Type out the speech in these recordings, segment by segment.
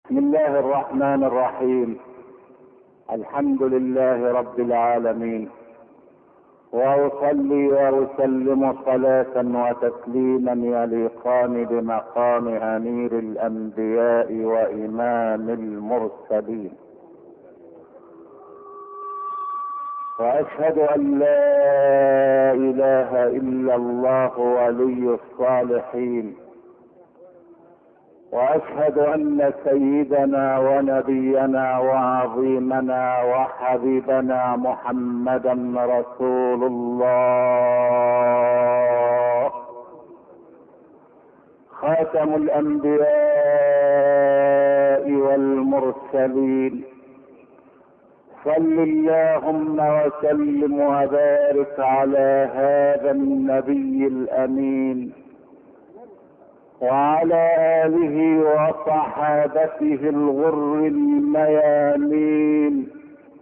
بسم الله الرحمن الرحيم. الحمد لله رب العالمين، واصلي واسلم صلاة وتسليما يليقان بمقام امير الانبياء وامام المرسلين، واشهد ان لا اله الا الله ولي الصالحين، واشهد ان سيدنا ونبينا وعظيمنا وحبيبنا محمدا رسول الله، خاتم الانبياء والمرسلين. صل اللهم وسلم وبارك على هذا النبي الامين وعلى آله وصحابته الغر الميامين،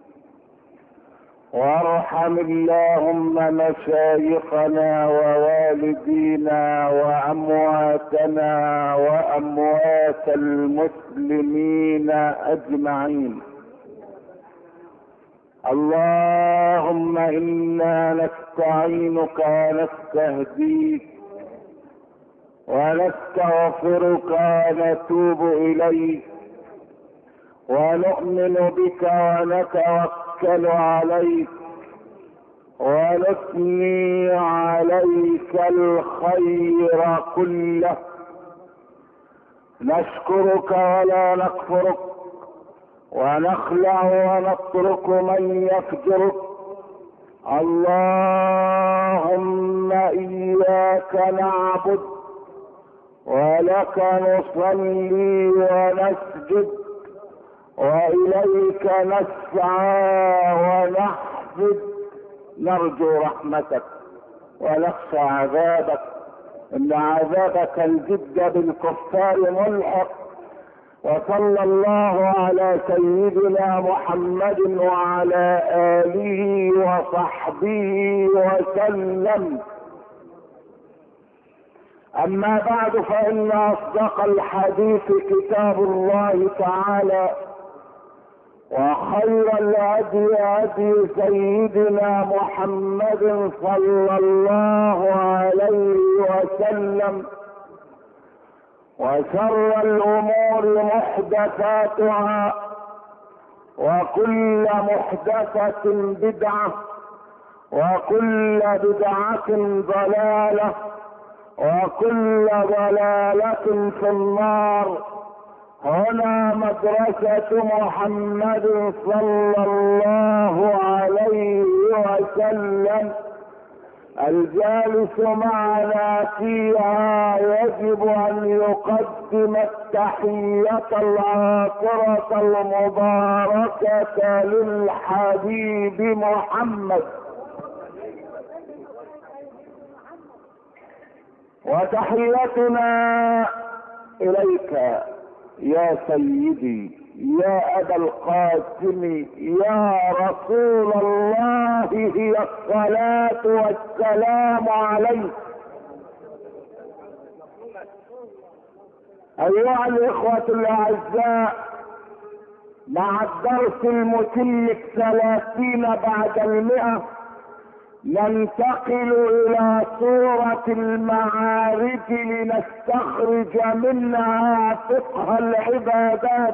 وارحم اللهم مشايخنا ووالدينا وأمواتنا وأموات المسلمين أجمعين. اللهم إنا نستعينك ونستهديك ونستغفرك ونتوب إليك، ونؤمن بك ونتوكل عليك، ونثني عليك الخير كله. نشكرك ولا نكفرك، ونخلع ونترك من يفجرك. اللهم إياك نعبد ولك نصلي ونسجد، وإليك نسعى ونحفد. نرجو رحمتك ونخشى عذابك، إن عذابك الجد بالكفار ملحق. وصلى الله على سيدنا محمد وعلى آله وصحبه وسلم. أما بعد، فإن أصدق الحديث كتاب الله تعالى، وخير الهدي هدي سيدنا محمد صلى الله عليه وسلم، وشر الأمور محدثاتها، وكل محدثة بدعة، وكل بدعة ضلالة، وكل ضلالة في النار. هنا مدرسة محمد صلى الله عليه وسلم، الجالس معنا فيها يجب ان يقدم التحية العاطرة المباركة للحبيب محمد، وتحيتنا اليك يا سيدي يا ابا القاسم يا رسول الله، هي الصلاة والسلام عليك. ايها الاخوة الاعزاء، مع الدرس المتم 30 بعد 100 ننتقل الى سورة المعارج لنستخرج منها فقه العبادات.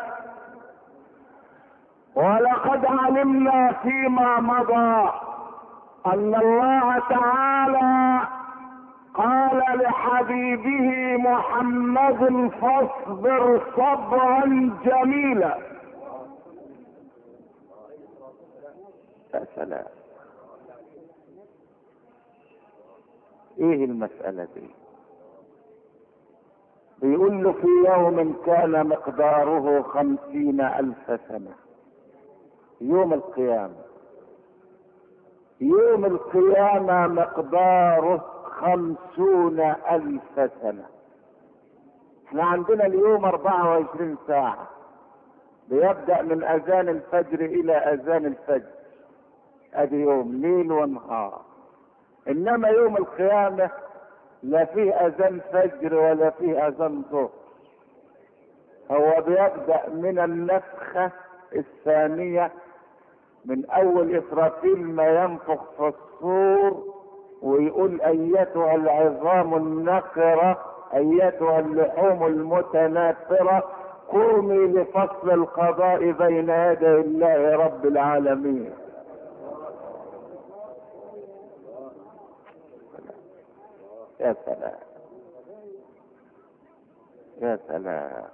ولقد علمنا فيما مضى ان الله تعالى قال لحبيبه محمد: فاصبر صبرا جميلا. يا سلام، ايه المسألة دي؟ بيقول له: في يوم كان مقداره 50,000 سنة. يوم القيامة، يوم القيامة مقداره 50,000 سنة. احنا عندنا اليوم 24 ساعة، بيبدأ من اذان الفجر الى اذان الفجر، ادي يوم ليل ونهار. انما يوم القيامة لا فيه اذان فجر ولا فيه اذان ظهر، هو بيبدأ من النفخة الثانية، من اول اسرافيل ما ينفخ في الصور ويقول ايتها العظام النخرة ايتها اللحوم المتناثرة قومي لفصل القضاء بين يدي الله رب العالمين. يا سلام يا سلام.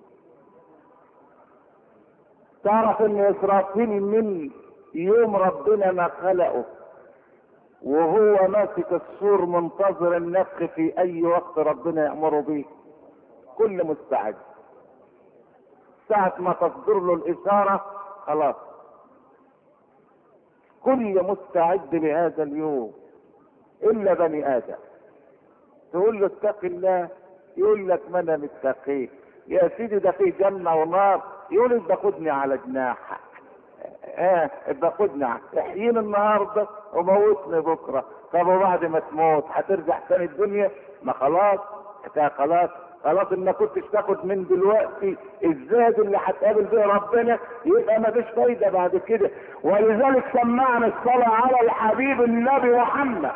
تعرف ان اسرافيل من يوم ربنا ما خلقه وهو ماسك السور منتظر النفخ في اي وقت ربنا يأمره به، كل مستعد. ساعة ما تصدر له الاشارة خلاص كل مستعد لهذا اليوم الا بني ادم. تقول له اتق الله يقول لك ما انا متقي يا سيدي، ده في جنة ونار. يقول ابقى خدني على جناحك، ابقى خدني احييني النهارده وموتني بكره. طب وبعد ما تموت هترجع تاني الدنيا؟ ما خلاص خلاص ان ما كنتش تاخد من دلوقتي الزاد اللي هتقابل به ربنا يبقى ما فيش فايده بعد كده. ولذلك سمعنا الصلاه على الحبيب النبي محمد.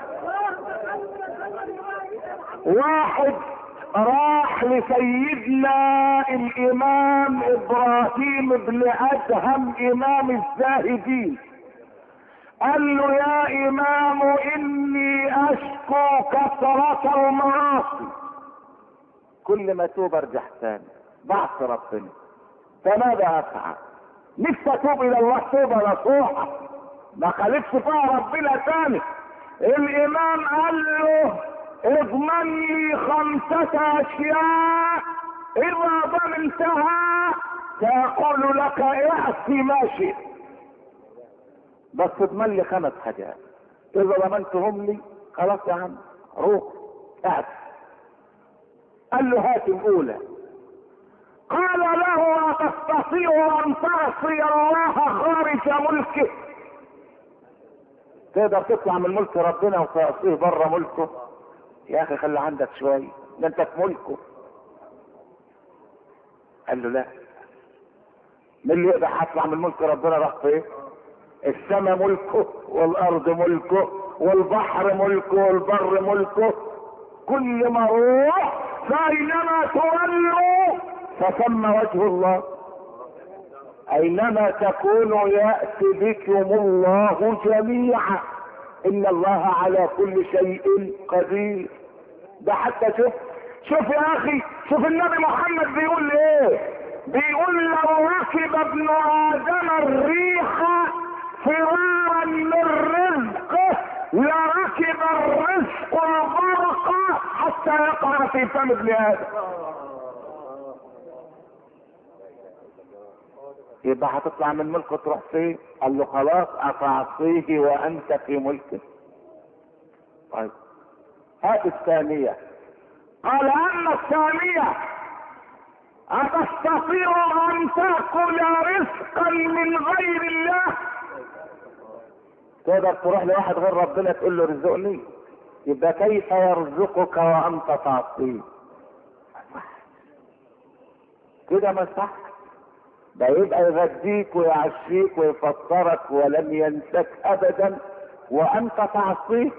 واحد راح لسيدنا الامام ابراهيم بن ادهم امام الزاهدين، قال له يا امام اني اشكو كثرة المعاصي، كل ما توب ارجع تاني بعصي ربنا، فماذا افعل؟ نفسي اتوب الى الله توبه نصوحه ما خالفش فيها ربنا تاني. الامام قال له اضمن لي 5 اشياء اذا ضمنتها ساقول لك اعصي ما شئت، بس اضمن لي 5 حاجات اذا ضمنتهم لي خلاص يا عم روح اعصي. قال له هات الاولى. قال له أتستطيع ان تعصي الله خارج ملكه؟ تقدر تطلع من ملك ربنا وتعصيه بره ملكه؟ يا اخي خلي عندك شويه، ده انت في ملكه. قال له لا. من اللي يقدر هطلع من ملك ربنا؟ راح فين؟ السماء ملكه والارض ملكه والبحر ملكه والبر ملكه، كل ما روح فاينما تولوا فثم وجه الله، اينما تكونوا يأتي بكم الله جميعا ان الله على كل شيء قدير. ده حتى شوف يا اخي، شوف النبي محمد بيقول ايه، بيقول لو ركب ابن ادم الريح فرارا من رزقه لركب الرزق البرق حتى يقع في فم ابن ادم. يبقى هتطلع من ملكه تروح فين؟ قال له خلاص اتعصيه وانت في ملكه. طيب هات الثانية. قال اما الثانية اتستطيع ان تأكل رزقا من غير الله؟ تقدر تروح لواحد غير ربنا تقول له رزقني؟ يبقى كيف يرزقك وانت تعصيه؟ كده ما صح. ده يبقى يغديك ويعشيك ويفطرك ولم ينسك ابدا وانت تعصيه.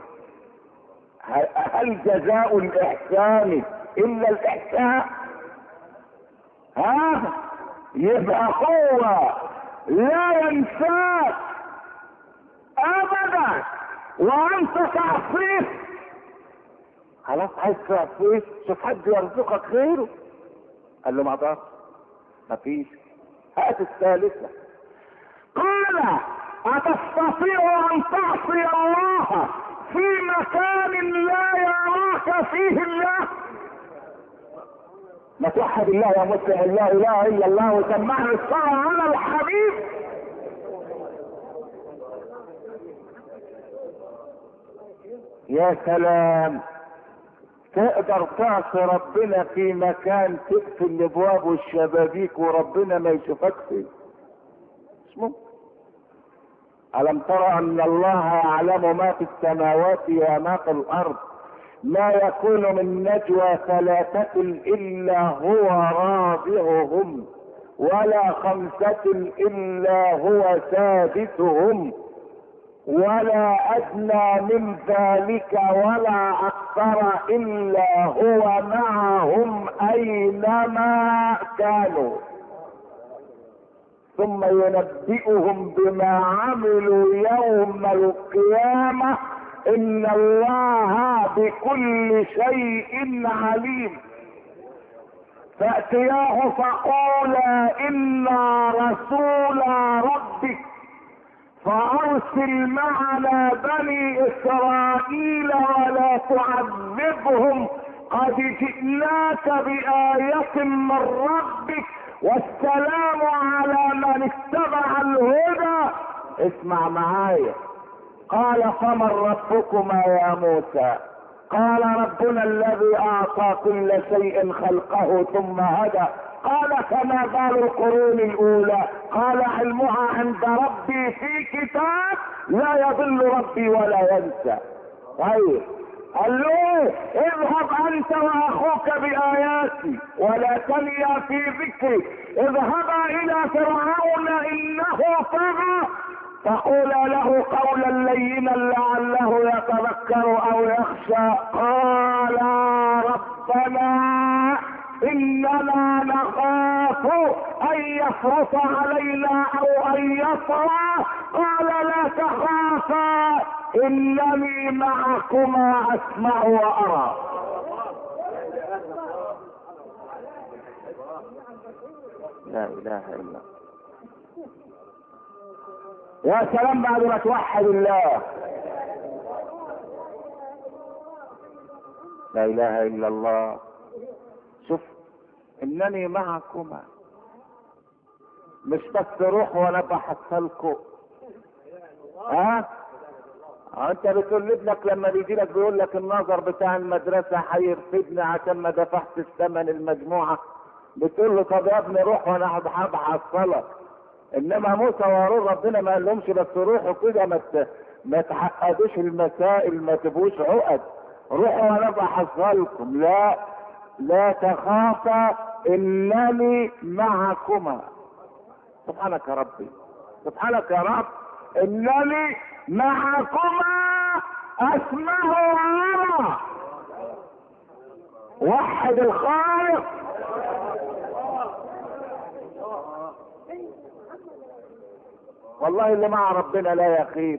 هل جزاء الاحسان الا الاحسان؟ يبقى هو لا ينساك ابدا وانت تعصيه. خلاص عايز تعصيه شوف حد يرزقك غيره. قال له ما اقدرش مفيش. هات الثالثة. قال أتستطيع أن تعصي الله في مكان لا يراك فيه الله؟ ما توحد الله يا مسلم، لا إله إلا الله وسمعنا الصلاة على الحبيب. يا سلام، تقدر تعصي ربنا في مكان تقفل الابواب والشبابيك وربنا ما يشوفك فيه؟ مش ممكن. الم ترى ان الله يعلم ما في السماوات وما في الارض ما يكون من نجوى ثلاثة الا هو رابعهم ولا خمسة الا هو سادسهم ولا ادنى من ذلك ولا اكثر الا هو معهم اينما كانوا ثم ينبئهم بما عملوا يوم القيامة ان الله بكل شيء عليم. فاتياه فقولا انا رسول ربك فارسل معنا بني اسرائيل ولا تعذبهم قد جئناك بآية من ربك والسلام على من اتبع الهدى. اسمع معايا. قال فمن ربكما يا موسى؟ قال ربنا الذي اعطى كل شيء خلقه ثم هدى. قال فما بال القرون الاولى؟ قال علمها عند ربي في كتاب لا يضل ربي ولا ينسى. طيب قال له اذهب انت واخوك باياتي ولا تنيا في ذكري، اذهبا الى فرعون انه طغى فقولا له قولا لينا لعله يتذكر او يخشى. قال ربنا اننا نخاف ان يفرط علينا او ان يطغى. قال لا تخافا انني معكما اسمع وارى. لا اله الا الله. يا سلام بعد ما توحد الله. لا اله الا الله. شوف انني معكما، مش بس روح وانا بحصلكم. انت بتقول لابنك لما بيجي لك بيقول لك النظر بتاع المدرسه هيرفدني عشان ما دفعت الثمن المجموعه، بتقول له طب يا ابني روح وانا هحصلك. انما موسى وهارون ربنا ما قال لهمش بس روحوا كده ما تحققوش المسائل، ما تبقوش عقد، روحوا وانا بحصلكم. لا تخافا انني معكما. سبحانك يا ربي، سبحانك يا رب. انني معكما اسمع وارى. وحد الخالق. والله اللي مع ربنا لا يخيب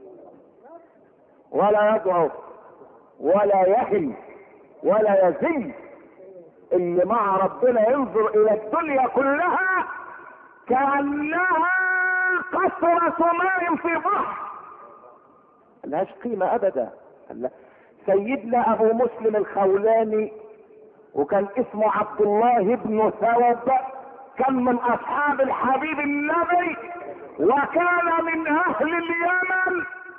ولا يضعف ولا يهن ولا يزن. اللي مع ربنا ينظر الى الدنيا كلها كأنها قطرة ماء في بحر، ملهاش قيمة ابدا. سيدنا ابو مسلم الخولاني وكان اسمه عبد الله بن ثوب، كان من اصحاب الحبيب النبي وكان من اهل اليمن.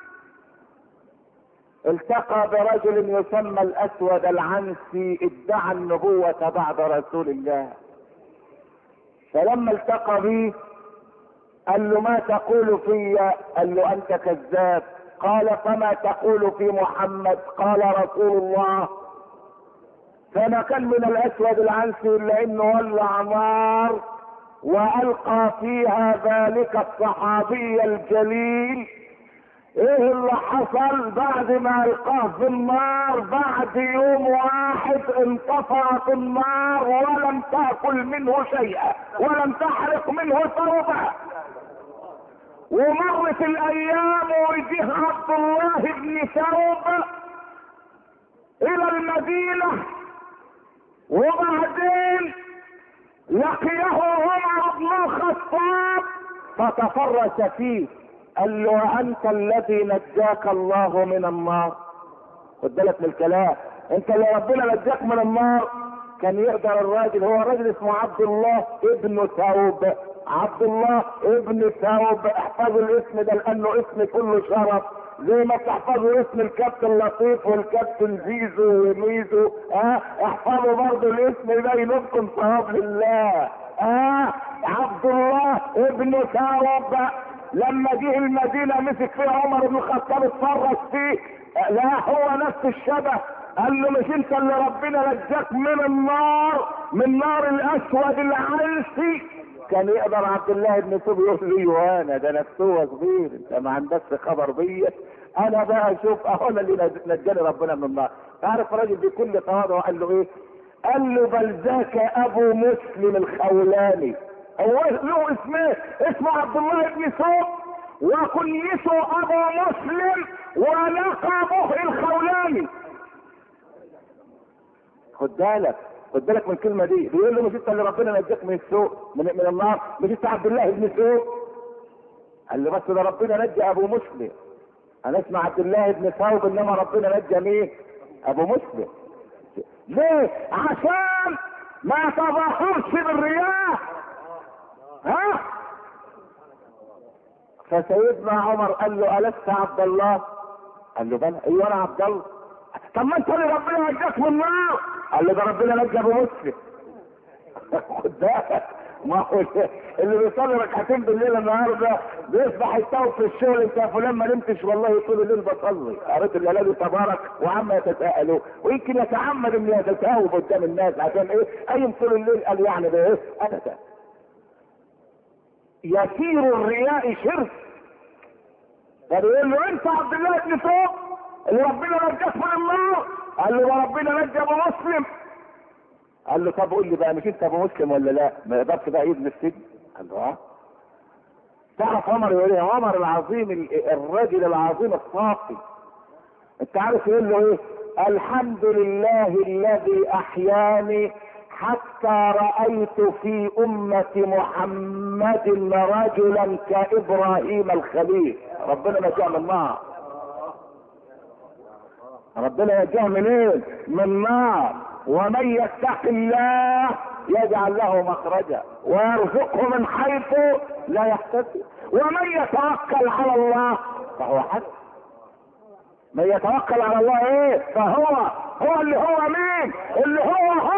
التقى برجل يسمى الاسود العنسي ادعى النبوة بعد رسول الله، فلما التقى به قال له ما تقول في؟ قال له انت كذاب. قال فما تقول في محمد؟ قال رسول الله. فما كان من الاسود العنسي الا انه ولع نار والقى فيها ذلك الصحابي الجليل. ايه اللي حصل بعد ما القاه في النار؟ بعد يوم واحد انطفأت النار ولم تأكل منه شيئا ولم تحرق منه ثوبا. ومرت الايام وجه عبد الله بن ثوب الى المدينة، وبعدين لقيه عمر بن الخطاب فتفرس فيه. قال له انت الذي نجاك الله من النار. خد بالك من الكلام، انت اللي ربنا نجاك من النار. كان يقدر الراجل، هو الراجل اسمه عبد الله ابن ثوب، عبد الله ابن ثوب. احفظوا الاسم ده لانه اسم كله شرف، زي ما تحفظوا اسم الكابتن لطيف والكابتن زيزو وميزو. احفظوا برضه الاسم ده ينبكم ثواب لله. عبد الله ابن ثوب لما جه المدينة مسك فيها عمر بن الخطاب اتفرج فيه، لا هو نفس الشبه قال له مش انت اللي ربنا نجاك من النار، من نار الاسود العنسي؟ كان يقدر عبد الله بن مسعود يقول له يوانا ده نفسه كبير، انت ما عندكش خبر بيا، انا بقى اشوف اهو انا اللي نجاني ربنا من النار. تعرف الراجل بكل تواضع قال له ايه؟ قال له بل ذاك ابو مسلم الخولاني. هو له اسمه عبد الله بن مسعود وكنيته ابو مسلم ولقبه الخولاني. خد بالك من الكلمه دي. بيقول له مش انت اللي ربنا نجاك من السوء من النار؟ مش انت عبد الله بن مسعود؟ قال له بس ده ربنا نجى ابو مسلم، انا اسمع عبد الله بن ثوب، انما ربنا نجى مين؟ ابو مسلم. ليه؟ عشان ما تظاهرش بالرياء. ها؟ فسيدنا عمر قال له ألست عبد الله؟ قال له بلى. ايوه انا عبد الله. طب ما انت اللي ربنا نجاك من النار. قال له ده ربنا نجى ابو مسلم. خد بالك، ما هو اللي بيصلي ركعتين بالليل النهارده بيصبح يتوب في الشغل، انت يا فلان ما نمتش والله طول الليل بصلي، قريت الجلال تبارك وعما يتساءلوا، ويمكن يتعمد ان يتساوب قدام الناس عشان ايه؟ قايم طول الليل قال يعني ده ايه؟ انا ده يسير الرياء شرك. ده بيقول له انت عبد الله بن مسعود اللي ربنا نجاك من النار؟ قال له ده ربنا نجى ابو مسلم. قال له طب قول لي بقى مش انت ابو مسلم ولا لا؟ ما يقدرش بقى يبني السجن؟ قال له اه. تعرف عمر يقول ايه؟ عمر العظيم الرجل العظيم الصافي، انت عارف يقول له ايه؟ الحمد لله الذي احياني حتى رأيت في أمة محمد رجلا كإبراهيم الخليل. ربنا نجاه من النار. ربنا نجاه منين؟ من النار. ومن يتق الله يجعل له مخرجا ويرزقه من حيث لا يحتسب ومن يتوكل على الله فهو حسبه. من يتوكل على الله ايه؟ هو اللي هو مين؟ اللي هو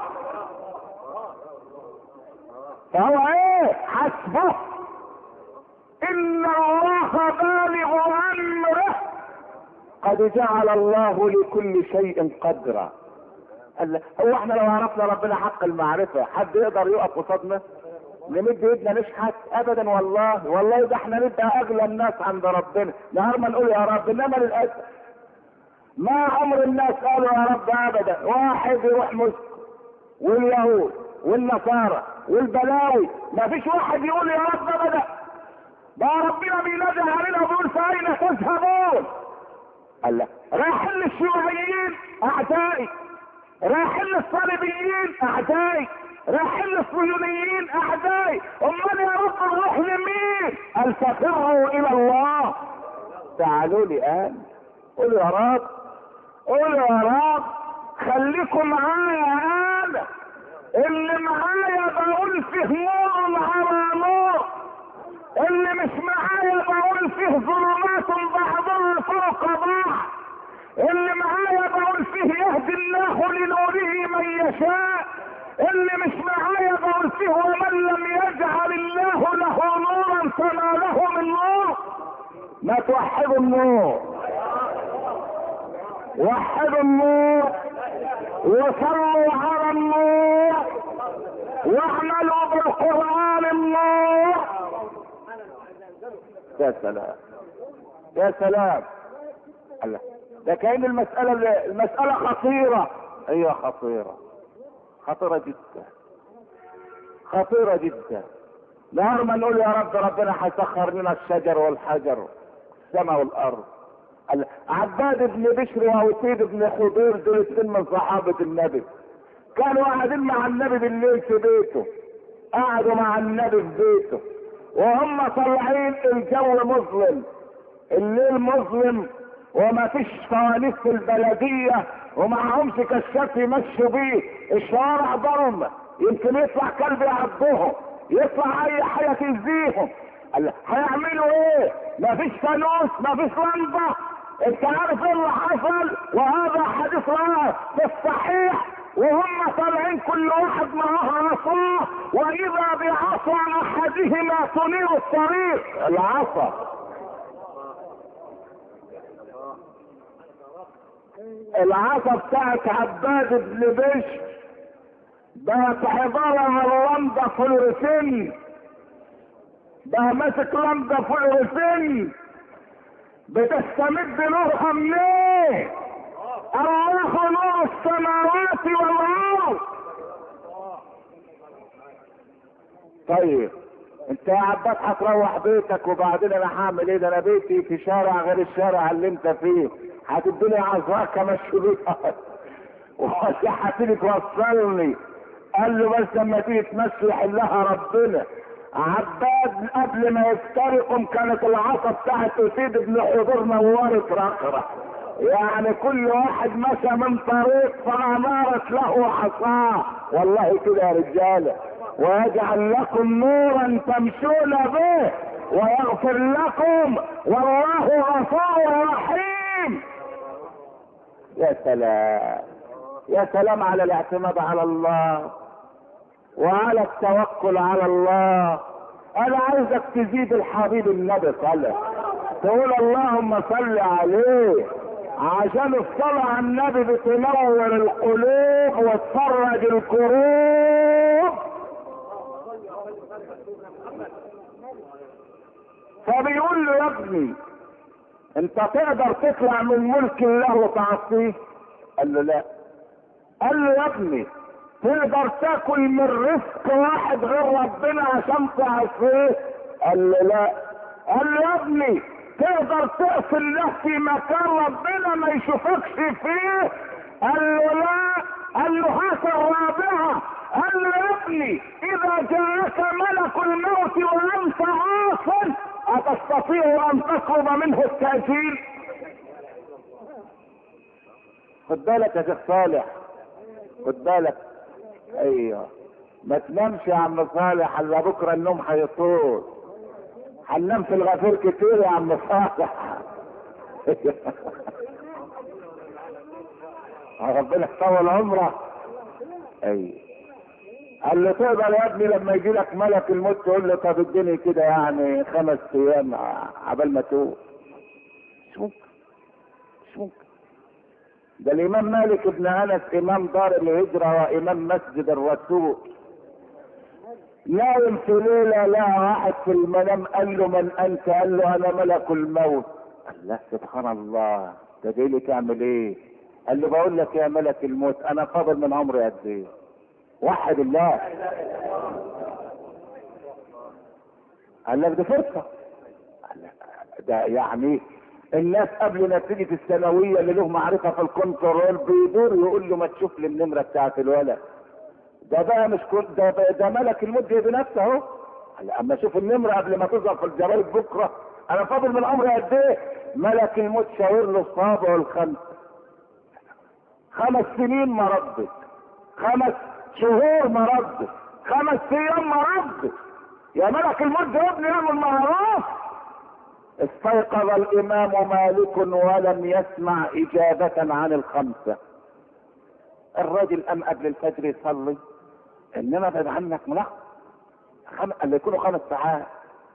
فهو ايه؟ حسبه. ان الله بالغ امره قد جعل الله لكل شيء قدرا. هو احنا لو عرفنا ربنا حق المعرفة حد يقدر يقف قصادنا؟ نمد ايدنا نشحت؟ ابدا والله ده احنا نبقى اغلى الناس عند ربنا، نهار ما نقول يا رب. انما للاسف ما عمر الناس قالوا يا رب ابدا. واحد يروح مسلم واليهود والنصارى والبلاوي ما فيش واحد يقول يا رب ابدا. ده ربنا بينادي علينا وبيقول فاين تذهبون؟ قال لا رايحين للشيوعيين اعدائي، رايحين للصليبيين اعدائي، رايحين للصهيونيين اعدائي، امال يا رب نروح لمين؟ قال ففروا الى الله. تعالوا لي الان قولوا يا رب، قولوا يا رب خليكم معايا انا اللي معايا بقول فيه نور على نور، اللي مش معايا بقول فيه ظلمات بعضها فوق بعض، اللي معايا بقول فيه يهدي الله لنوره من يشاء، اللي مش معايا بقول فيه ومن لم يجعل الله له نورا فما له من نور. ما توحدوا النور، وحدوا النور وصلوا على النور واعملوا بالقرآن النور. يا سلام يا سلام. الله، ده كأن المسألة خطيرة. ايوه خطيرة جدا. نهار ما نقول يا رب ربنا هيسخر لنا الشجر والحجر السماء والارض. عباد بن بشر وعتيب بن خضير دول اتنين من صحابة النبي كانوا قاعدين مع النبي بالليل في بيته، قعدوا مع النبي في بيته وهم طالعين الجو مظلم، الليل مظلم وما فيش فوانيس في البلدية ومعهمش كشاف يمشوا بيه، الشوارع ضلمة، يمكن يطلع كلب يعضهم، يطلع اي حاجة تأذيهم. هيعملوا ايه؟ مفيش فانوس، مفيش لمبة. انت عارف ايه اللي حصل؟ وهذا حديث رواه في الصحيح، وهم طالعين كل واحد معاه عصاه، واذا بعصا احدهما تنير الطريق. العصا العصا بتاعت عباد بن بشر بقت عبارة عن لمبة فلورسين، بقى ماسك لمبة فلورسين بتستمد نورها منين؟ الله نور السماوات والارض. طيب انت يا عباس هتروح بيتك وبعدين انا هعمل ايه؟ ده انا بيتي في شارع غير الشارع اللي انت فيه، هتديني عذراك امشي بيها وهتيجي توصلني. قال له بس لما تيجي تمشي يحلها ربنا. عباد قبل ما يفترقهم كانت العصا بتاعت اسيد بن حضور نورت رقرة، يعني كل واحد مشى من طريق فانارت له عصاه. والله كده يا رجاله. ويجعل لكم نورا تمشون به ويغفر لكم والله غفور رحيم. يا سلام يا سلام على الاعتماد على الله وعلى التوكل على الله. انا عايزك تزيد الحبيب النبي صلى، تقول اللهم صل عليه، عشان الصلاة على النبي بتنور القلوب وتفرج الكروب. فبيقول له يا ابني انت تقدر تطلع من ملك الله وتعصيه؟ قال له لا. قال له يا ابني تقدر تاكل من رزق واحد غير ربنا عشان تعصيه؟ قال له لا. قال له يا ابني تقدر تقفل الله في مكان ربنا ما يشوفكش فيه؟ قال له لا. قال له هات الرابعه. قال له يا ابني اذا جاءك ملك الموت وانت عاص اتستطيع ان تطلب منه التأجيل؟ خد بالك يا شيخ صالح، خد بالك. ايوه ما تنامش يا عم صالح الا بكره النوم هيطول. هننام في الغفير كتير يا عم صالح ربنا يطول عمرك. ايوه قال له تقدر يا ابني لما يجي لك ملك الموت تقول له طب اديني كده يعني 5 ايام عبال ما تقوم؟ مش ممكن مش ممكن. ده الامام مالك بن انس امام دار الهجرة وامام مسجد الرسول نايم في ليلة لقى واحد في المنام قال له من انت؟ قال له انا ملك الموت. قال له سبحان الله ده جاي لي تعمل ايه؟ قال له بقول لك يا ملك الموت انا فاضل من عمري قد ايه؟ وحد الله. قال لك دي فرصة. قال لك ده يعني الناس قبل نتيجة الثانوية اللي له معرفة في الكنترول بيدور يقول له ما تشوف لي النمرة بتاعت الولد ده بقى مش كل ده ملك الموت جاي بنفسه اهو. اما اشوف النمرة قبل ما تظهر في الجرايد بكرة انا فاضل من عمري قد ايه؟ ملك الموت شاور له الصابع والخمس. 5 سنين ما ردت، 5 شهور ما ردت، 5 ايام ما ردت. يا ملك الموت ده ابني يعمل معروف. استيقظ الامام مالك ولم يسمع اجابة عن ال5. الراجل قام قبل الفجر يصلي، انما ابعد عنك ملخ قال يكونوا 5 ساعات.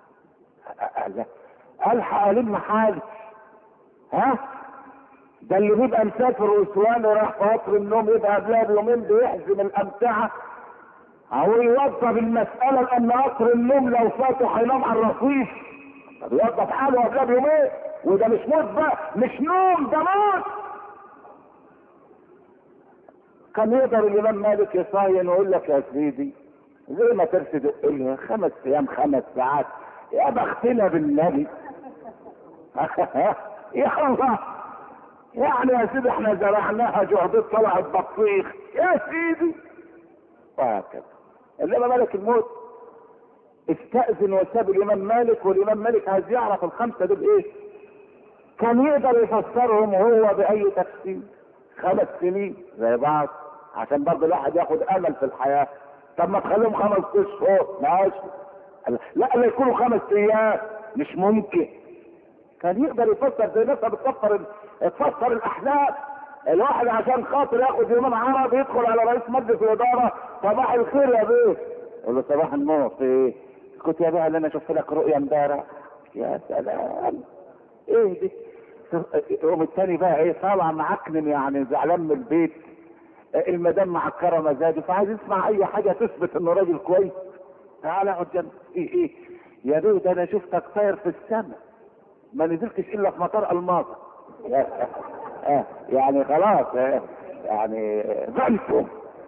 الحق الم حالي. ها ده اللي بيبقى مسافر وسوان وراح في قطر النوم يبقى قبلها بيومين بيحزم الامتعه او يوظف المساله لان قطر النوم لو فاته هينام على الرصيف. بيوظف حاله قبلها بيومين. وده مش موت بقى، مش نوم، ده موت. كان يقدر الامام مالك يصاين ويقول لك يا سيدي زي ما ترسد لها 5 ايام 5 ساعات يا بختنا بالنبي يا الله يعني يا سيدي احنا زرعناها جهدت طلعت بطيخ يا سيدي. وهكذا. انما ملك الموت استأذن وساب الامام مالك، والامام مالك عايز يعرف ال5 دول ايه. كان يقدر يفسرهم هو باي تفسير. 5 سنين زي بعض عشان برضه الواحد ياخد امل في الحياه. طب ما تخليهم 5 اشهر ماشي. لا يكونوا 5 ايام مش ممكن. كان يقدر يفسر زي الناس بتفسر الاحلام. الواحد عشان خاطر ياخد يومين عرض يدخل على رئيس مجلس الاداره صباح الخير يا بيه، يقول له صباح النور في ايه؟ اسكت يا بيه اللي انا شفت لك رؤيا امبارح. يا سلام ايه دي؟ يقوم التاني بقى ايه طالع معكنن يعني زعلان من البيت، المدام معكره مزاجه فعايز يسمع اي حاجه تثبت انه راجل كويس. تعالى اقعد جنبي. ايه يا دود انا شفتك طاير في السماء ما نزلتش الا في مطار الماظة. يعني خلاص يعني غلطوا.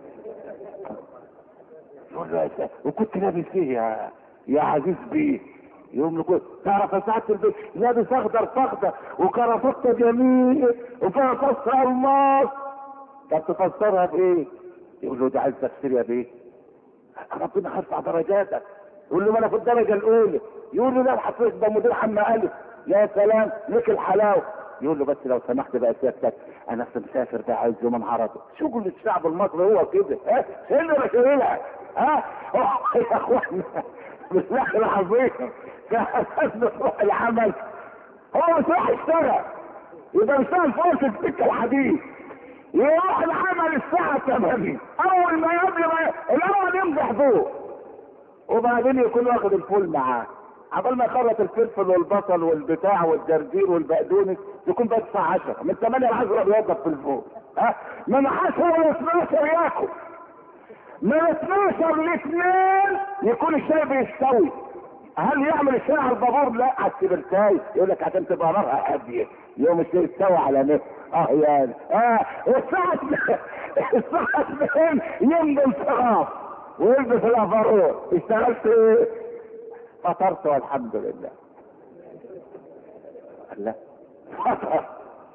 يقول له وكنت لابس ايه يا عزيز بيه؟ يوم نقول تعرف ساعة البيت لابس اخضر فخده وكرافته جميل وفيها فص الماس. طب تفسرها بايه؟ يقول له ده عايز تفسير يا بيه. ربنا هيرفع درجاتك. يقول له ما انا في الدرجه الاولى. يقول له لا الحفيظ ده مدير حمى الف. يا سلام لك الحلاوه. يقول له بس لو سمحت بقى سيادتك انا مسافر ده عايز يوم عرضه. شغل الشعب المصري هو كده شيلنا بشيلها يا اخوانا بالله العظيم بتروح العمل هو مش راح يشتغل يبقى مشتغل فوق في السكه الحديد يروح العمل الساعه 8 اول ما الاول يمزح فوق وبعدين يكون واخد الفول معاه عقبال ما يخلط الفلفل والبصل والبتاع والجرجير والبقدونس يكون بقى الساعه 10 من 8 ل 10 بيوظف في الفول من 10 ل 12 ياكل من 12 ل 2 يكون الشاي بيستوي. هل يعمل الشاي على البابور؟ لا على السبرتاي. يقول لك عشان تبقى نارها هاديه يوم الشاي يستوي على نفسه يعني والساعه 2 يمضي الفراغ ويلبس الافارور. اشتغلت ايه؟ فطرت والحمد لله. لا فطر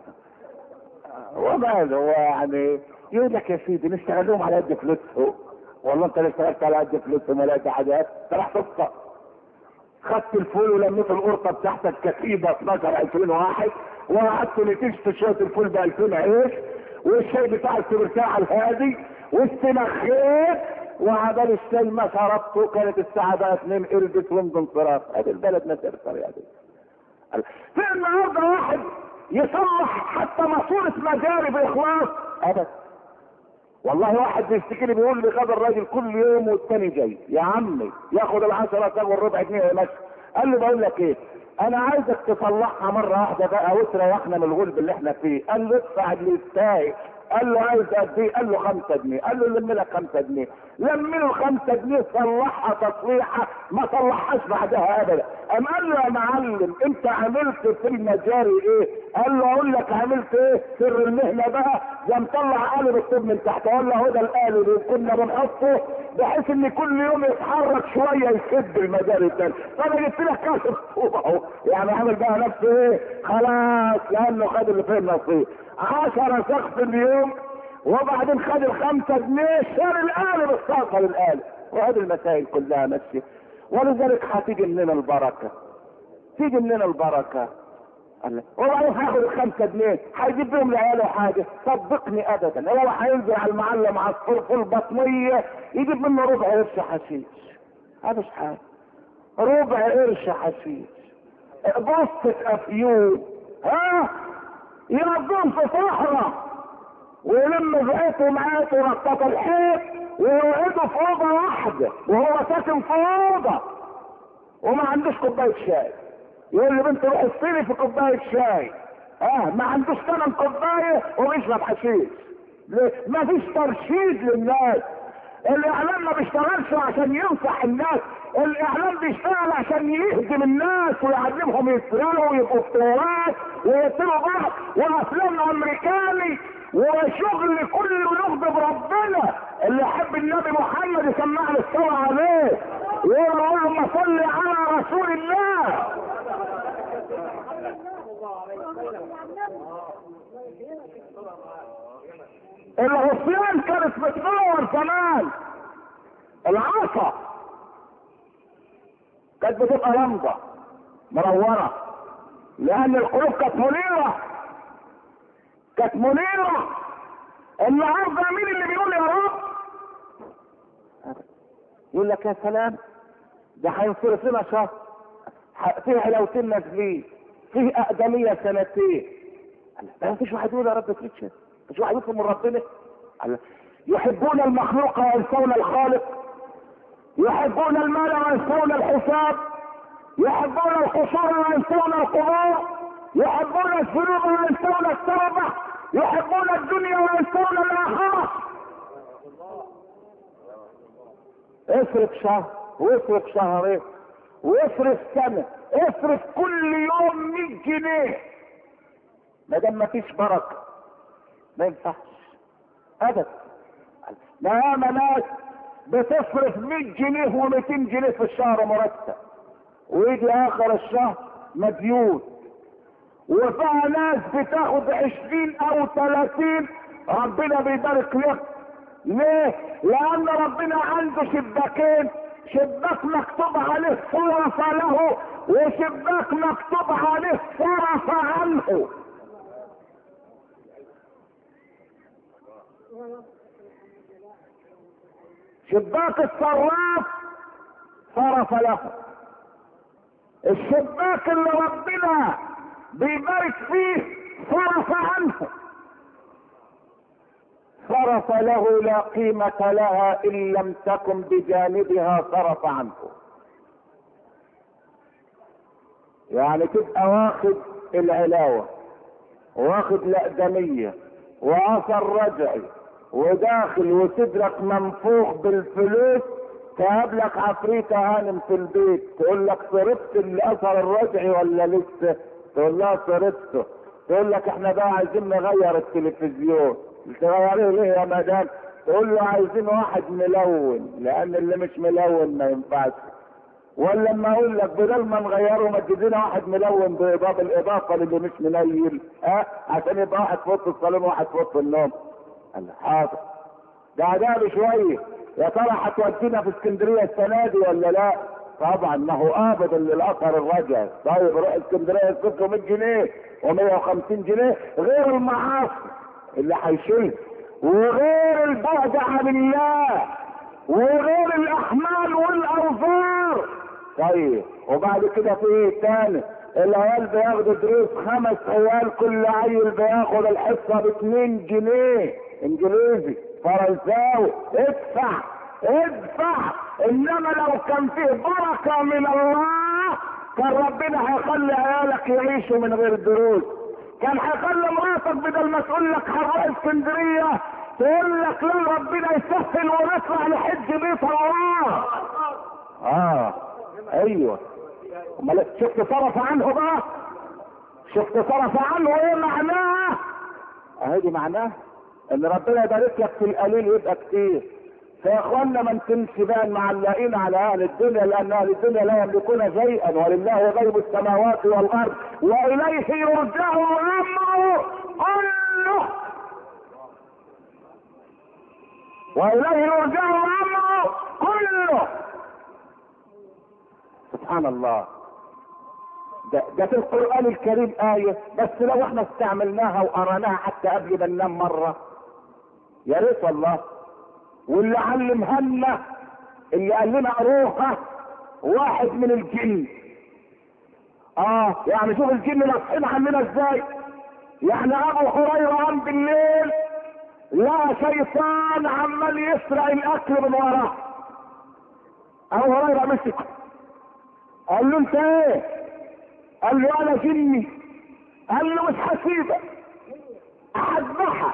وماله هو يعني يقول لك يا سيدي نشتغل لهم على قد فلوسهم. والله انت اللي اشتغلت على قد فلوسهم ولا قد حاجات راح تفطر. خدت الفول ولميت القرطه بتاعتك كتيبه 12 2000 واحد وقعدت نتيجه شويه الفول ب 2000 عيش والشاي بتاع السبرتاع الهادي واستنخيت وعبال الشاي ما شربته كانت الساعه بقى 2 قربت ومضى انصراف. ادي البلد ما ترسل يا دي. في النهارده واحد يصلح حتى ماسوره مجاري باخلاص ابدا. والله واحد بيشتكي لي بيقول لي خد الراجل كل يوم والتاني جاي يا عمي ياخد ال10 تاخد ربع جنيه ويمشي. قال له بقول لك ايه انا عايزك تصلحها مره واحده بقى وتريحنا من الغلب اللي احنا فيه. قال له ادفع للسايق. قال له عايز قد ايه؟ قال له 5 جنيه. قال له لم لك 5 جنيه. لم له 5 جنيه صلحها تصليحه ما صلحهاش بعدها ابدا. قام قال له يا معلم انت عملت في المجاري ايه؟ قال له اقول لك عملت ايه؟ سر المهنه بقى ده مطلع قالب الطوب من تحت. ولا هو ده القالب اللي كنا بنحطه بحيث ان كل يوم يتحرك شويه يسد المجاري الثاني. فانا جبت لك كاس الطوب اهو يعني عامل بقى نفسه ايه؟ خلاص لانه خد اللي فيه النصيب 10 شخص في اليوم وبعدين خد ال5 جنيه شال القالب الصاقه للقالب. وهذه المسائل كلها ماشيه ولذلك هتيجي مننا البركه. تيجي مننا البركه. وبعدين هياخد ال5 جنيه هيجيب بيهم لعياله حاجه؟ صدقني ابدا هو هينزل على المعلم عصفور في البطنيه يجيب منه ربع قرش حشيش. هذا مش حاجه. ربع قرش حشيش بصة افيون يربون في صحراء ويلم زقته معاه ورطط الحيط ويقعدوا في اوضه واحده وهو ساكن في اوضه وما عندوش كوبايه شاي. يقول لي بنت روح اشتري في كوبايه شاي. ما عندوش 8 كوبايه وبيشرب حشيش. ليه؟ ما فيش ترشيد للناس. الاعلام ما بيشتغلش عشان ينصح الناس. الاعلام بيشتغل عشان يهدم الناس ويعلمهم يسرقوا ويبقوا افتراءات ويقتلوا بعض وافلام امريكاني وشغل كله يغضب ربنا. اللي يحب النبي محمد يسمعنا الصلاه عليه ويقول اللهم صل على رسول الله. العصيان كانت بتنور زمان. العصا كانت بتبقى لمبه منوره لان القلوب كانت منيره. كانت منيره. النهارده مين اللي بيقول يا رب؟ يقول لك يا سلام ده هينصرف لنا شهر فيه حلاوتين نازلين فيه اقدميه 2 سنين. ما فيش واحد يقول يا رب تريتشن. مش واحد يطلب من ربنا. يحبون المخلوق وينسون الخالق. يحبون المال وينسون الحساب. يحبون القصور وينسون القبور. يحبون الذنوب وينسون التوبة، يحبون الدنيا وينسون الآخرة. اصرف شهر واصرف شهرين واصرف سنة، اصرف كل يوم 100 جنيه، ما دام مفيش بركة ما ينفعش ابدا. ما ياما ناس بتصرف 100 جنيه و200 جنيه في الشهر مرتب، ويجي اخر الشهر مديون. وفيها ناس بتاخد 20 او 30 ربنا بيبارك لك. ليه؟ لان ربنا عنده شباكين، شباك مكتوب عليه صرف له، وشباك مكتوب عليه صرف عنه. شباك الصراف صرف له، الشباك اللي ربنا بيبارك فيه صرف عنه. صرف له لا قيمة لها ان لم تكن بجانبها صرف عنه. يعني تبقى واخد العلاوة واخد الأقدمية واثر رجعي وداخل وصدرك منفوخ بالفلوس، تقابلك عفريتة هانم في البيت تقول لك صرفت الاثر الرجعي ولا لسه؟ تقول لها صرفته. تقول لك احنا بقى عايزين نغير التلفزيون. تغيريه ليه يا مدام؟ تقول له عايزين واحد ملون، لان اللي مش ملون ما ينفعش. ولا لما اقول لك بدل ما نغيره ما تدينا واحد ملون بالاضافه للي مش منيل، عشان يبقى واحد في اوضه الصالون وواحد في اوضه النوم. قال حاضر. ده بشويه. يا ترى هتودينا في اسكندريه السنه دي ولا لا؟ طبعا، ما هو قابض للاثر الرجعي. طيب روح اسكندريه يصرف له 100 جنيه و150 جنيه غير المعاصي اللي هيشيلها، وغير البعد عن الله، وغير الاحمال والاوزار. طيب وبعد كده في ايه تاني؟ العيال بياخدوا دروس 5 عيال، كل عيل بياخد الحصه ب2 جنيه، انجليزي فرنساوي. ادفع ادفع. انما لو كان فيه بركه من الله كان ربنا هيخلي عيالك يعيشوا من غير دروس. كان هيخلي مراتك بدل ما تقول لك هروح اسكندريه تقول لك لا ربنا يسهل ونطلع لحج بيت الله. ايوه. امال شفت صرف عنه بقى؟ شفت صرف عنه ايه معناه؟ اهي معناه ان ربنا يبارك لك في القليل يبقى كتير. فيا اخوانا ما نكونش بقى معلقين على اهل الدنيا، لان اهل الدنيا لا يملكون شيئا، ولله غيب السماوات والارض واليه يرجع امره كله. واليه يرجع امره كله. سبحان الله. ده في القرآن الكريم آية، بس لو احنا استعملناها وقرأناها حتى قبل ما ننام مرة يا ريت والله. واللي علمها لنا اللي قال لنا قروها واحد من الجن. يعني شوف الجن ناصحين عننا ازاي. يعني ابو هريره قام بالليل لا شيطان عمال يسرق الاكل من وراه. ابو هريره مسكه قال له انت ايه؟ قال له انا جني. قال له مش هسيبك اذبحك.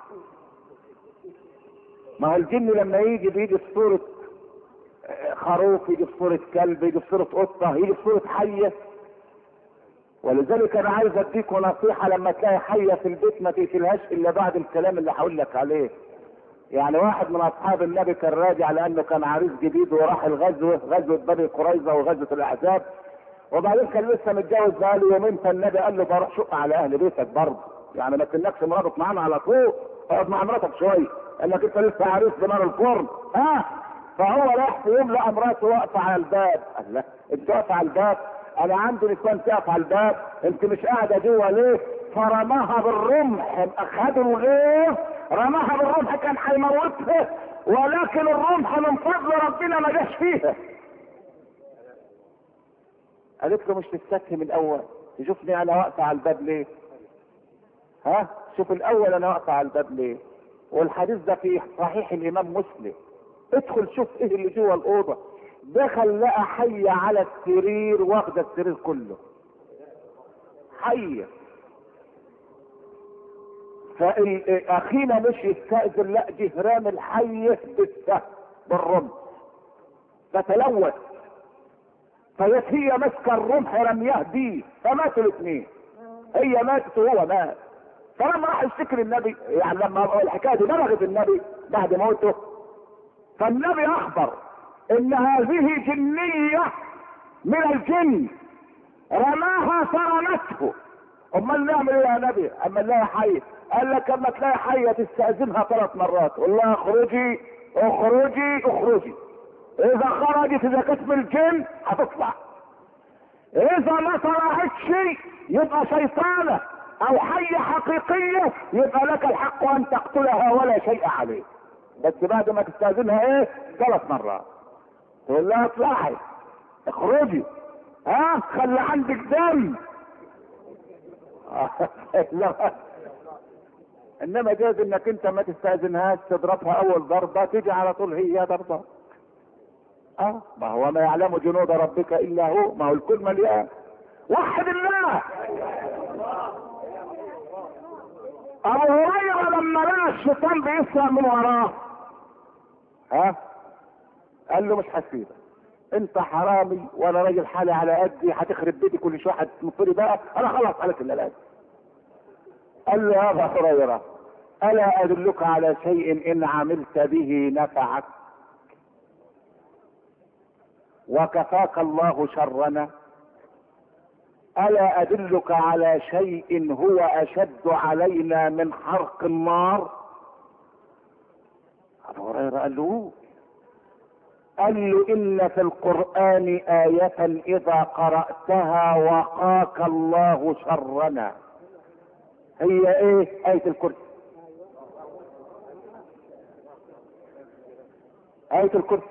ما هو الجن لما يجي بيجي في صورة خروف، يجي في صورة كلب، يجي في صورة قطة، يجي في صورة حية. ولذلك انا عايز اديكم نصيحة، لما تلاقي حية في البيت ما تقتلهاش الا بعد الكلام اللي هقول لك عليه. يعني واحد من اصحاب النبي كان راجع لانه كان عريس جديد وراح غزوة بني قريظة وغزوة الاحزاب، وبعدين كان لسه متجوز بقاله يومين، فالنبي قال له بروح شق على اهل بيتك برضه، يعني ما تنكش مراتك معانا على طول، اقعد مع مراتك شويه انك انت لسه عريس بنار الفرن. فهو راح في يوم لقى مراته واقفه على الباب. قال لا انت واقفه على الباب؟ انا عندي نسوان تقف على الباب، انت مش قاعده جوه ليه؟ فرماها بالرمح، اخذوا الغيظ رماها بالرمح، كان هيموتها ولكن الرمح من فضل ربنا ما جاش فيها. قالت له مش تستكفي من الاول تشوفني انا واقفه على الباب ليه؟ شوف الاول انا واقفه على الباب ليه؟ والحديث ده في صحيح الامام مسلم. ادخل شوف ايه اللي جوه الاوضه. دخل لقى حيه على السرير واخده السرير كله. حية. فاخينا مش يستأذن، لا جهران الحية بالسهم بالرمح فتلوث، فجت هي ماسكه الرمح رمياه بيه فماتوا الاثنين، هي ماتت وهو مات. فلما راح يشتكي للنبي، يعني لما الحكايه دي بلغت النبي بعد موته، فالنبي اخبر ان هذه جنيه من الجن رماها فرمته. امال نعمل ايه يا نبي؟ اما نلاقي حيه، قال لك اما تلاقي حيه تستاذنها 3 مرات، قول لها اخرجي اخرجي اخرجي. اذا خرجت اذا كانت من الجن هتطلع، اذا ما طلعتش يبقى شيطانه او حيه حقيقيه، يبقى لك الحق ان تقتلها ولا شيء عليك، بس بعد ما تستاذنها ايه 3 مرات. تقول لها اطلعي اخرجي، خلي عندك دم. انما جاز انك انت ما تستاذنهاش، تضربها اول ضربه تيجي على طول هي ضربه. ما هو ما يعلم جنود ربك الا هو، ما هو الكل مليان. وحد الله. ابو هريره لما لقى الشيطان بيسرق من وراه، قال له مش هسيبك، انت حرامي وانا راجل حالي على قدي، هتخرب بيتي كل شويه هتنطري بقى، انا خلاص عليك الا لازم. قال له يا ابا هريره الا ادلك على شيء ان عملت به نفعك وكفاك الله شرنا؟ الا ادلك على شيء هو اشد علينا من حرق النار؟ ابو هريره قال له ان في القرآن آية اذا قرأتها وقاك الله شرنا. هي ايه آية الكرسي؟ آية الكرسي.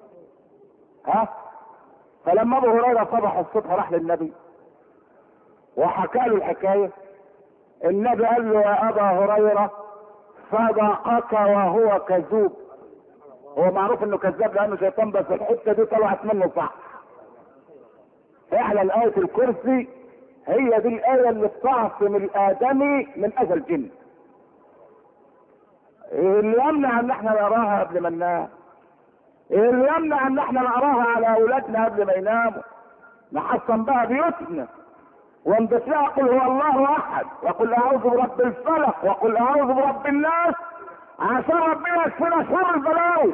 فلما ابو هريره صبح الصبح راح للنبي وحكى له الحكايه، النبي قال له يا ابا هريره صدقك وهو كذوب. هو معروف انه كذاب لانه شيطان، بس الحته دي طلعت منه صح. فعلا آية الكرسي هي دي الآية اللي بتعصم الآدمي من أذى الجن. اللي يمنع ان احنا نقراها قبل ما ننام، اللي يمنع ان احنا نقراها على اولادنا قبل ما يناموا، نحصن بها بيوتنا ونضيف لها قل هو الله احد، وقل اعوذ برب الفلق، وقل اعوذ برب الناس، عشان ربنا يكفينا شر البلاوي.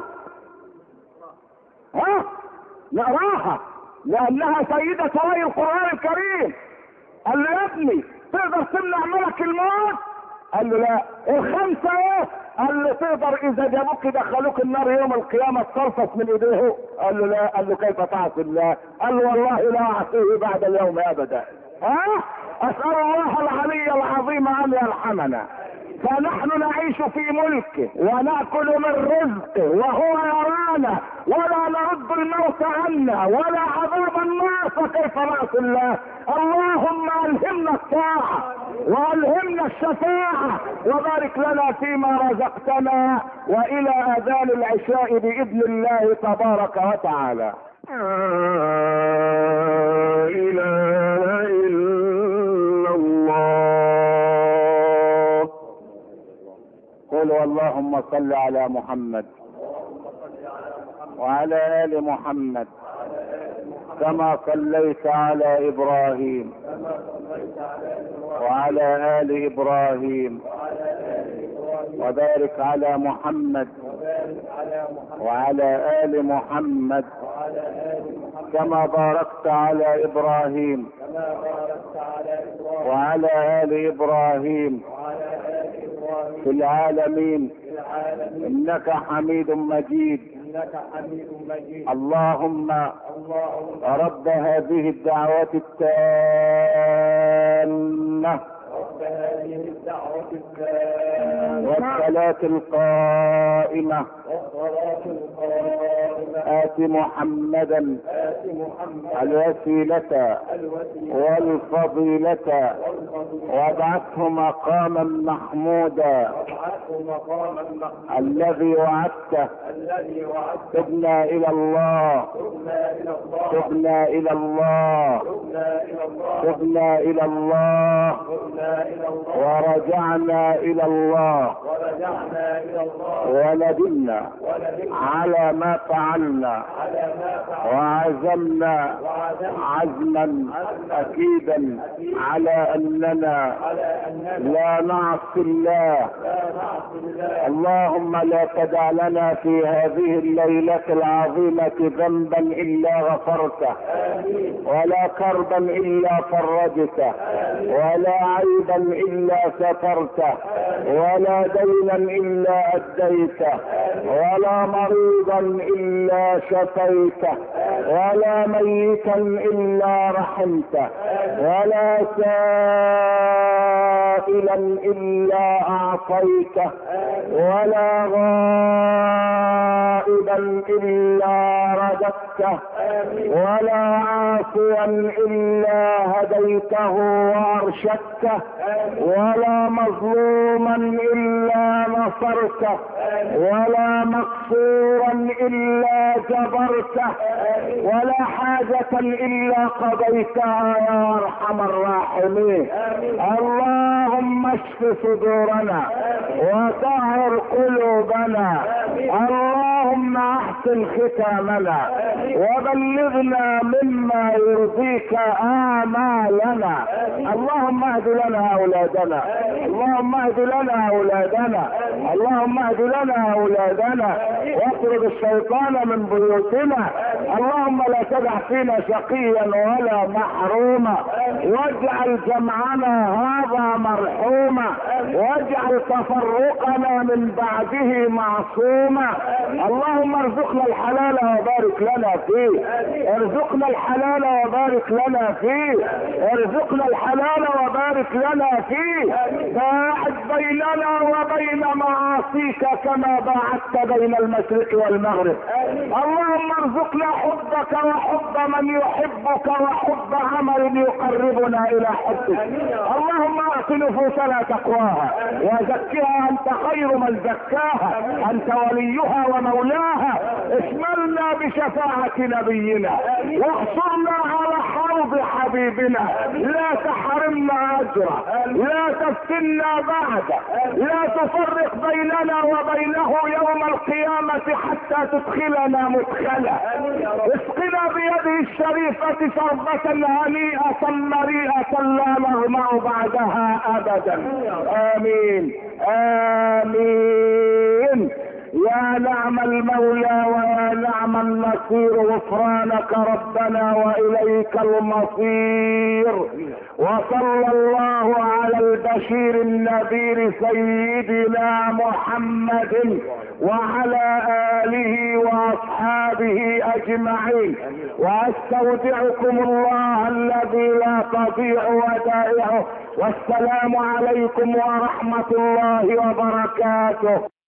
نقراها لانها سيدة سواي القرآن الكريم. قال له يا ابني تقدر تمنع ملك الموت؟ قال له لا. الخمسة ايه؟ قال له تقدر اذا جابوك دخلوك النار يوم القيامة ترفس من ايديه؟ قال له لا. قال له كيف تعصي الله؟ قال له والله لا اعصيه بعد اليوم ابدا. اسأل الله العلي العظيم ان يرحمنا، فنحن نعيش في ملكه ونأكل من رزقه وهو يرانا، ولا نرد الموت عنا ولا عذاب النار، فكيف نعصي الله؟ اللهم ألهمنا الطاعة وألهمنا الشفاعة وبارك لنا فيما رزقتنا، وإلى أذان العشاء بإذن الله تبارك وتعالى. لا إله إلا الله. قولوا اللهم صل على محمد وعلى آل محمد كما صليت على إبراهيم وعلى آل إبراهيم، وبارك على محمد وعلى آل محمد كما باركت على إبراهيم وعلى آل إبراهيم في العالمين إنك حميد مجيد. اللهم رب هذه الدعوة التامة والصلاة القائمة آت محمدا الوسيلة والفضيلة وابعثه مقاما محمودا الذي وعدته. تبنا إلى الله، تبنا إلى الله، تبنا إلى الله، ورجعنا إلى الله، وندمنا على ما فعلنا، وعزمنا عزما أكيدا على أننا لا نعصي الله. اللهم لا تدع لنا في هذه الليلة العظيمة ذنبا إلا غفرته، ولا كربا إلا فرجته، ولا عيبا إلا سترته، ولا دينا إلا أديته، ولا مريضا إلا شفيته، ولا ميتا إلا رحمته، ولا سائلا إلا أعطيته، ولا غائبا إلا رددته، ولا عاصيا إلا هديته وأرشدته، ولا مظلوما إلا نصرته، ولا مقصورا إلا جبرته، ولا حاجة إلا قضيتها يا أرحم الراحمين. اللهم اشف صدورنا وطهر قلوبنا، اللهم احسن ختامنا وبلغنا مما يرضيك آمالنا. اللهم اهد لنا أولادنا، اللهم اهد لنا أولادنا، اللهم اهد لنا أولادنا، واطرد الشيطان من بيوتنا. اللهم لا تدع فينا شقيا ولا محروما، واجعل جمعنا هذا مرحوما، واجعل تفرقنا من بعده معصوما. اللهم ارزقنا الحلال وبارك لنا فيه، ارزقنا الحلال وبارك لنا فيه، ارزقنا الحلال وبارك لنا فيه. باعد بيننا وبين معاصيك كما باعدت بين المشرق والمغرب. اللهم ارزقنا حبك وحب من يحبك وحب عمل يقربنا الى حبك. اللهم اعط نفوسنا تقواها وزكها، انت خير من زكاها، انت وليها ومولاها. اشملنا بشفاعة نبينا واحصرنا على حوض حبيبنا، لا تحرمنا اجره، لا تفتنا بعده، لا تفرق بيننا وبينه يوم القيامة حتى تدخلنا مدخلا. اسقنا بيده الشريفة شربة هنيئة مريئة لا نظمأ بعدها ابدا. امين امين. يا نعم المولى ويا نعم النصير، غفرانك ربنا واليك المصير. وصلى الله على البشير النذير سيدنا محمد وعلى آله واصحابه اجمعين. واستودعكم الله الذي لا تضيع ودائعه، والسلام عليكم ورحمة الله وبركاته.